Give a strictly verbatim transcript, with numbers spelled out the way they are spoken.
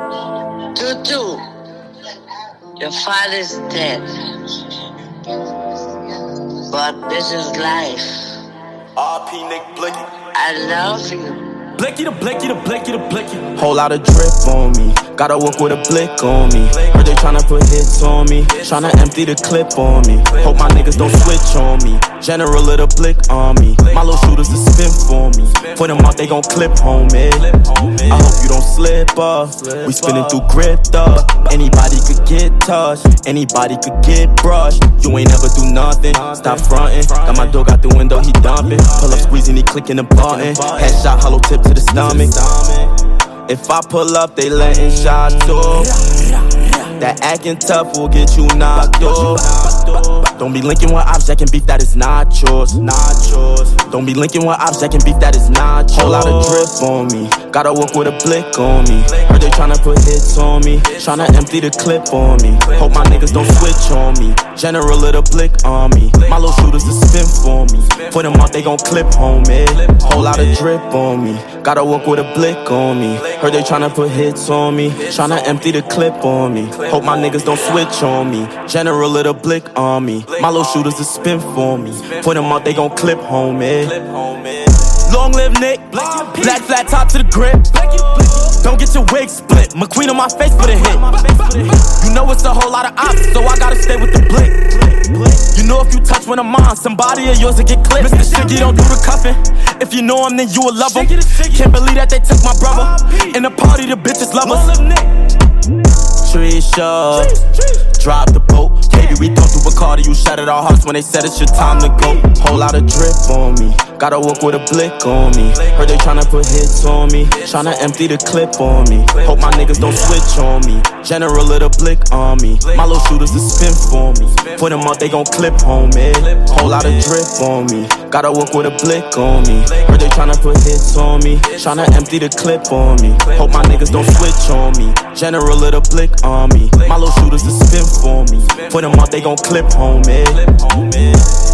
Tutu, your father's dead. But this is life. R P Nick Blicky. I love you. Blicky the Blicky the Blicky the Blicky. Whole lot of drip on me. Gotta walk with a blick on me. Heard they tryna put hits on me. Tryna empty the clip on me. Hope my niggas don't switch on me. General little blick on me. My little shooters to spin for me. Put them out, they gon' clip, homie. I hope you don't slip up. We spinning through grip up. Anybody could get touched. Anybody could get brushed. You ain't never do nothing. Stop frontin'. Got my dog out the window, he dumping. Pull up, squeezing, he clicking the button. Headshot, hollow tip to the stomach. If I pull up, they letting shots off. That acting tough will get you knocked off. Don't be linking with ops that can beef, that is not yours. Not yours. Don't be linking with ops that can beef, that is not yours. Whole lot of drip on me. Gotta walk with a blick on me. Heard they tryna put hits on me. Tryna empty the clip on me. Hope my niggas don't switch on me. General little blick on me. My little shooters to spin for me. Put them out, they gon' clip, homie. Whole lot of drip on me. Gotta walk with a blick on me. Heard they tryna put hits on me. Tryna empty the clip on me. Hope my niggas don't switch on me. General little blick on me. My little shooters to spin for me. Put them out, they gon' clip, homie. Long live Nick. Black flat top to the grip. Don't get your wig split. McQueen on my face for the hit. You know it's a whole lot of ops, so I gotta stay with the blick. You know if you touch when I'm on, somebody of yours will get clipped. Mister Shiggy don't do the cuffing. If you know him, then you will love him. Can't believe that they took my brother. In the party, the bitches love us. Tree shot, drop the boat. Baby, we don't do Bacardi. You shattered our hearts when they said it's your time to go. Whole lot of drip on me. Gotta walk with a blick on me. Heard they tryna put hits on me. Tryna empty the clip on me. Hope my niggas don't switch on me. General little blick on me. My little shooters to spin for me. Put them out, they gon' clip, homie. Whole lot of drip on me. Gotta walk with a blick on me. Heard they tryna put hits on me. Tryna empty the clip on me. Hope my niggas don't switch on me. General little blick on me. My little shooters to spin for me. Put them out, they gon' clip, homie.